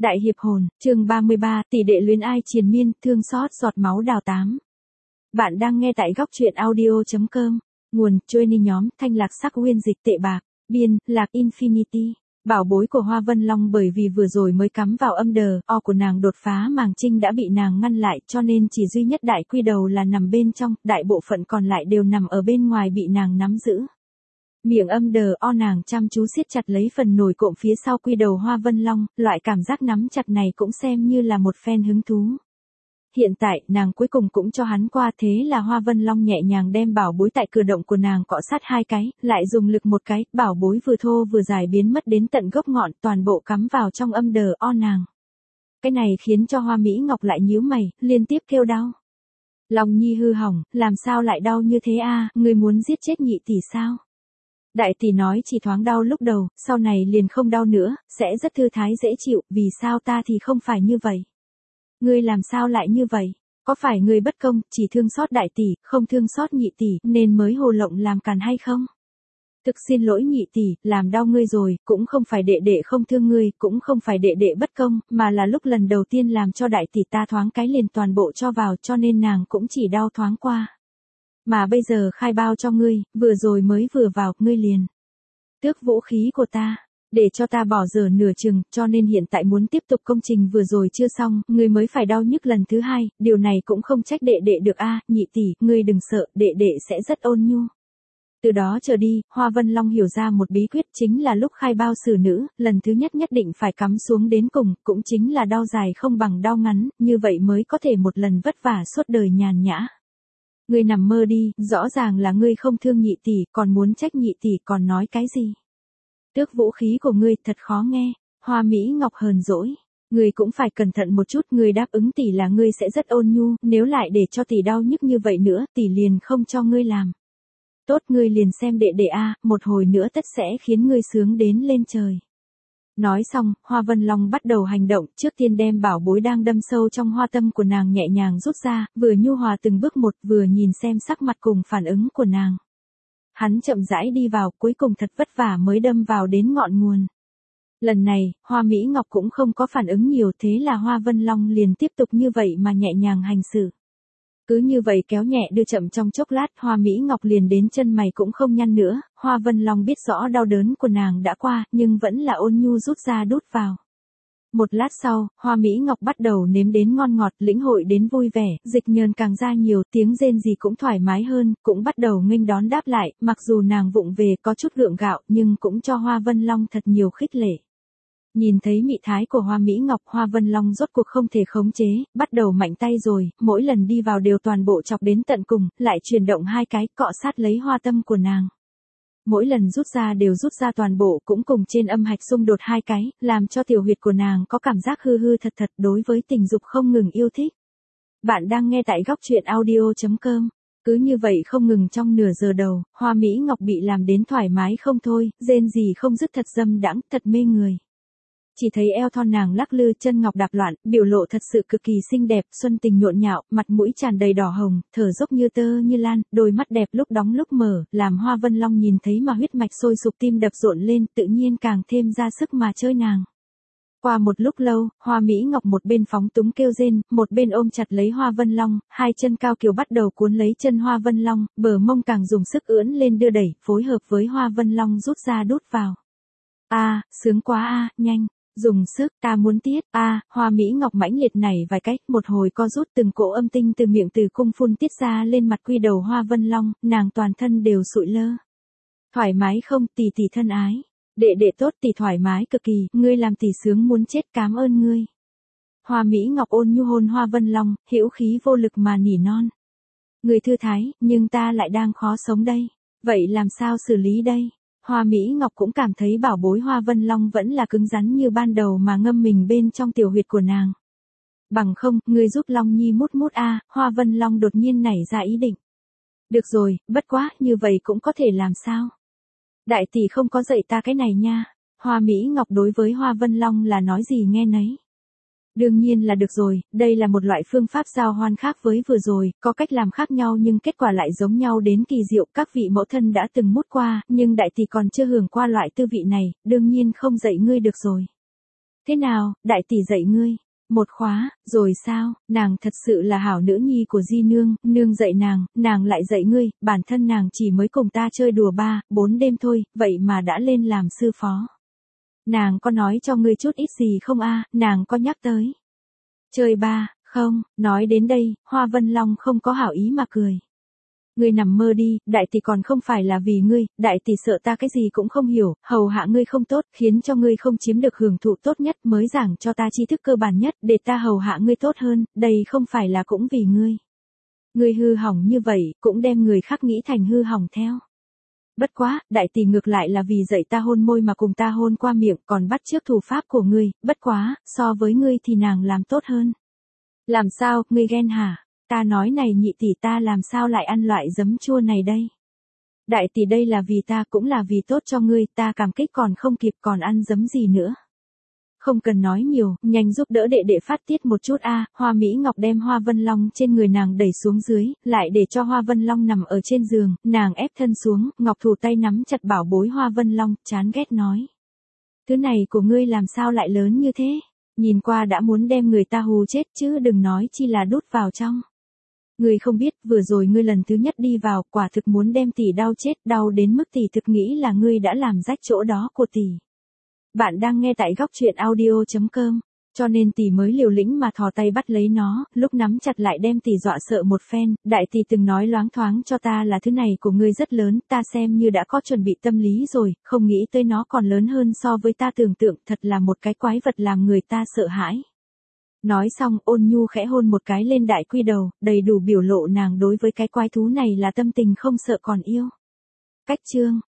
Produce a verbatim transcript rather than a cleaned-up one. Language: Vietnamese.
Đại hiệp hồn, chương ba mươi ba, tỷ đệ luyến ai triền miên, thương xót giọt máu đào tám. Bạn đang nghe tại góc truyện audio chấm com. Nguồn, training nhóm, thanh lạc sắc nguyên dịch tệ bạc. Biên, lạc Infinity. Bảo bối của Hoa Vân Long bởi vì vừa rồi mới cắm vào âm đờ, o của nàng đột phá màng trinh đã bị nàng ngăn lại cho nên chỉ duy nhất đại quy đầu là nằm bên trong, đại bộ phận còn lại đều nằm ở bên ngoài bị nàng nắm giữ. Miệng âm đờ o nàng chăm chú siết chặt lấy phần nổi cộm phía sau quy đầu Hoa Vân Long, loại cảm giác nắm chặt này cũng xem như là một phen hứng thú. Hiện tại, nàng cuối cùng cũng cho hắn qua thế là Hoa Vân Long nhẹ nhàng đem bảo bối tại cửa động của nàng cọ sát hai cái, lại dùng lực một cái, bảo bối vừa thô vừa dài biến mất đến tận gốc ngọn toàn bộ cắm vào trong âm đờ o nàng. Cái này khiến cho Hoa Mỹ Ngọc lại nhíu mày, liên tiếp kêu đau. Long nhi hư hỏng, làm sao lại đau như thế a? Ngươi muốn giết chết nhị tỷ sao? Đại tỷ nói chỉ thoáng đau lúc đầu, sau này liền không đau nữa, sẽ rất thư thái dễ chịu, vì sao ta thì không phải như vậy? Ngươi làm sao lại như vậy? Có phải ngươi bất công, chỉ thương xót đại tỷ, không thương xót nhị tỷ, nên mới hồ lộng làm càn hay không? Thực xin lỗi nhị tỷ, làm đau ngươi rồi, cũng không phải đệ đệ không thương ngươi, cũng không phải đệ đệ bất công, mà là lúc lần đầu tiên làm cho đại tỷ ta thoáng cái liền toàn bộ cho vào cho nên nàng cũng chỉ đau thoáng qua. Mà bây giờ khai bao cho ngươi, vừa rồi mới vừa vào, ngươi liền tước vũ khí của ta, để cho ta bỏ dở nửa chừng, cho nên hiện tại muốn tiếp tục công trình vừa rồi chưa xong, ngươi mới phải đau nhức lần thứ hai, điều này cũng không trách đệ đệ được a, nhị tỷ, ngươi đừng sợ, đệ đệ sẽ rất ôn nhu. Từ đó trở đi, Hoa Vân Long hiểu ra một bí quyết chính là lúc khai bao xử nữ, lần thứ nhất nhất định phải cắm xuống đến cùng, cũng chính là đau dài không bằng đau ngắn, như vậy mới có thể một lần vất vả suốt đời nhàn nhã. Ngươi nằm mơ đi, rõ ràng là ngươi không thương nhị tỷ, còn muốn trách nhị tỷ còn nói cái gì? Tước vũ khí của ngươi thật khó nghe, Hoa Mỹ Ngọc hờn dỗi. Ngươi cũng phải cẩn thận một chút, ngươi đáp ứng tỷ là ngươi sẽ rất ôn nhu, nếu lại để cho tỷ đau nhức như vậy nữa, tỷ liền không cho ngươi làm. Tốt, ngươi liền xem đệ đệ a, một hồi nữa tất sẽ khiến ngươi sướng đến lên trời. Nói xong, Hoa Vân Long bắt đầu hành động, trước tiên đem bảo bối đang đâm sâu trong hoa tâm của nàng nhẹ nhàng rút ra, vừa nhu hòa từng bước một, vừa nhìn xem sắc mặt cùng phản ứng của nàng. Hắn chậm rãi đi vào, cuối cùng thật vất vả mới đâm vào đến ngọn nguồn. Lần này, Hoa Mỹ Ngọc cũng không có phản ứng nhiều, thế là Hoa Vân Long liền tiếp tục như vậy mà nhẹ nhàng hành xử. Cứ như vậy kéo nhẹ đưa chậm trong chốc lát, Hoa Mỹ Ngọc liền đến chân mày cũng không nhăn nữa, Hoa Vân Long biết rõ đau đớn của nàng đã qua, nhưng vẫn là ôn nhu rút ra đút vào. Một lát sau, Hoa Mỹ Ngọc bắt đầu nếm đến ngon ngọt, lĩnh hội đến vui vẻ, dịch nhờn càng ra nhiều, tiếng rên gì cũng thoải mái hơn, cũng bắt đầu nghênh đón đáp lại, mặc dù nàng vụng về có chút gượng gạo, nhưng cũng cho Hoa Vân Long thật nhiều khích lệ. Nhìn thấy mị thái của Hoa Mỹ Ngọc, Hoa Vân Long rốt cuộc không thể khống chế, bắt đầu mạnh tay rồi, mỗi lần đi vào đều toàn bộ chọc đến tận cùng, lại chuyển động hai cái, cọ sát lấy hoa tâm của nàng. Mỗi lần rút ra đều rút ra toàn bộ, cũng cùng trên âm hạch xung đột hai cái, làm cho tiểu huyệt của nàng có cảm giác hư hư thật thật đối với tình dục không ngừng yêu thích. Bạn đang nghe tại góc truyện audio chấm com. Cứ như vậy không ngừng trong nửa giờ đầu, Hoa Mỹ Ngọc bị làm đến thoải mái không thôi, rên gì không dứt thật dâm đãng, thật mê người. Chỉ thấy eo thon nàng lắc lư, chân ngọc đạp loạn, biểu lộ thật sự cực kỳ xinh đẹp, xuân tình nhộn nhạo, mặt mũi tràn đầy đỏ hồng, thở dốc như tơ như lan, đôi mắt đẹp lúc đóng lúc mở, làm Hoa Vân Long nhìn thấy mà huyết mạch sôi sục tim đập rộn lên, tự nhiên càng thêm ra sức mà chơi nàng. Qua một lúc lâu, Hoa Mỹ Ngọc một bên phóng túng kêu rên, một bên ôm chặt lấy Hoa Vân Long, hai chân cao kiều bắt đầu cuốn lấy chân Hoa Vân Long, bờ mông càng dùng sức ưỡn lên đưa đẩy, phối hợp với Hoa Vân Long rút ra đút vào. A, à, sướng quá a, à, nhanh. Dùng sức, ta muốn tiết, a, à, Hoa Mỹ Ngọc mãnh liệt nảy vài cách, một hồi co rút từng cỗ âm tinh từ miệng từ cung phun tiết ra lên mặt quy đầu Hoa Vân Long, nàng toàn thân đều sụi lơ. Thoải mái không, tỷ tỷ thân ái. Đệ đệ tốt, tỷ thoải mái cực kỳ, ngươi làm tỷ sướng muốn chết, cám ơn ngươi. Hoa Mỹ Ngọc ôn nhu hôn Hoa Vân Long, hữu khí vô lực mà nỉ non. Người thư thái, nhưng ta lại đang khó sống đây. Vậy làm sao xử lý đây? Hoa Mỹ Ngọc cũng cảm thấy bảo bối Hoa Vân Long vẫn là cứng rắn như ban đầu mà ngâm mình bên trong tiểu huyệt của nàng. Bằng không, ngươi giúp Long Nhi mút mút a, Hoa Vân Long đột nhiên nảy ra ý định. Được rồi, bất quá, như vậy cũng có thể làm sao? Đại tỷ không có dạy ta cái này nha. Hoa Mỹ Ngọc đối với Hoa Vân Long là nói gì nghe nấy. Đương nhiên là được rồi, đây là một loại phương pháp giao hoan khác với vừa rồi, có cách làm khác nhau nhưng kết quả lại giống nhau đến kỳ diệu, các vị mẫu thân đã từng mút qua, nhưng đại tỷ còn chưa hưởng qua loại tư vị này, đương nhiên không dạy ngươi được rồi. Thế nào, đại tỷ dạy ngươi? Một khóa, rồi sao, nàng thật sự là hảo nữ nhi của di nương, nương dạy nàng, nàng lại dạy ngươi, bản thân nàng chỉ mới cùng ta chơi đùa ba, bốn đêm thôi, vậy mà đã lên làm sư phó. Nàng có nói cho ngươi chút ít gì không a? Nàng có nhắc tới. Chơi ba, không, nói đến đây, Hoa Vân Long không có hảo ý mà cười. Ngươi nằm mơ đi, đại tỷ còn không phải là vì ngươi, đại tỷ sợ ta cái gì cũng không hiểu, hầu hạ ngươi không tốt, khiến cho ngươi không chiếm được hưởng thụ tốt nhất mới giảng cho ta tri thức cơ bản nhất để ta hầu hạ ngươi tốt hơn, đây không phải là cũng vì ngươi. Ngươi hư hỏng như vậy, cũng đem người khác nghĩ thành hư hỏng theo. Bất quá, đại tỷ ngược lại là vì dạy ta hôn môi mà cùng ta hôn qua miệng còn bắt chước thủ pháp của ngươi, bất quá, so với ngươi thì nàng làm tốt hơn. Làm sao, ngươi ghen hả? Ta nói này nhị tỷ ta làm sao lại ăn loại giấm chua này đây? Đại tỷ đây là vì ta cũng là vì tốt cho ngươi, ta cảm kích còn không kịp còn ăn giấm gì nữa. Không cần nói nhiều, nhanh giúp đỡ đệ đệ phát tiết một chút a. Hoa Mỹ Ngọc đem Hoa Vân Long trên người nàng đẩy xuống dưới, lại để cho Hoa Vân Long nằm ở trên giường, nàng ép thân xuống, Ngọc thủ tay nắm chặt bảo bối Hoa Vân Long, chán ghét nói. Thứ này của ngươi làm sao lại lớn như thế? Nhìn qua đã muốn đem người ta hù chết chứ đừng nói chi là đút vào trong. Ngươi không biết, vừa rồi ngươi lần thứ nhất đi vào, quả thực muốn đem tỷ đau chết, đau đến mức tỷ thực nghĩ là ngươi đã làm rách chỗ đó của tỷ. Bạn đang nghe tại góc truyện audio chấm com, cho nên tỷ mới liều lĩnh mà thò tay bắt lấy nó, lúc nắm chặt lại đem tỷ dọa sợ một phen, đại tỷ từng nói loáng thoáng cho ta là thứ này của ngươi rất lớn, ta xem như đã có chuẩn bị tâm lý rồi, không nghĩ tới nó còn lớn hơn so với ta tưởng tượng, thật là một cái quái vật làm người ta sợ hãi. Nói xong, Ôn Nhu khẽ hôn một cái lên đại quy đầu, đầy đủ biểu lộ nàng đối với cái quái thú này là tâm tình không sợ còn yêu. Cách chương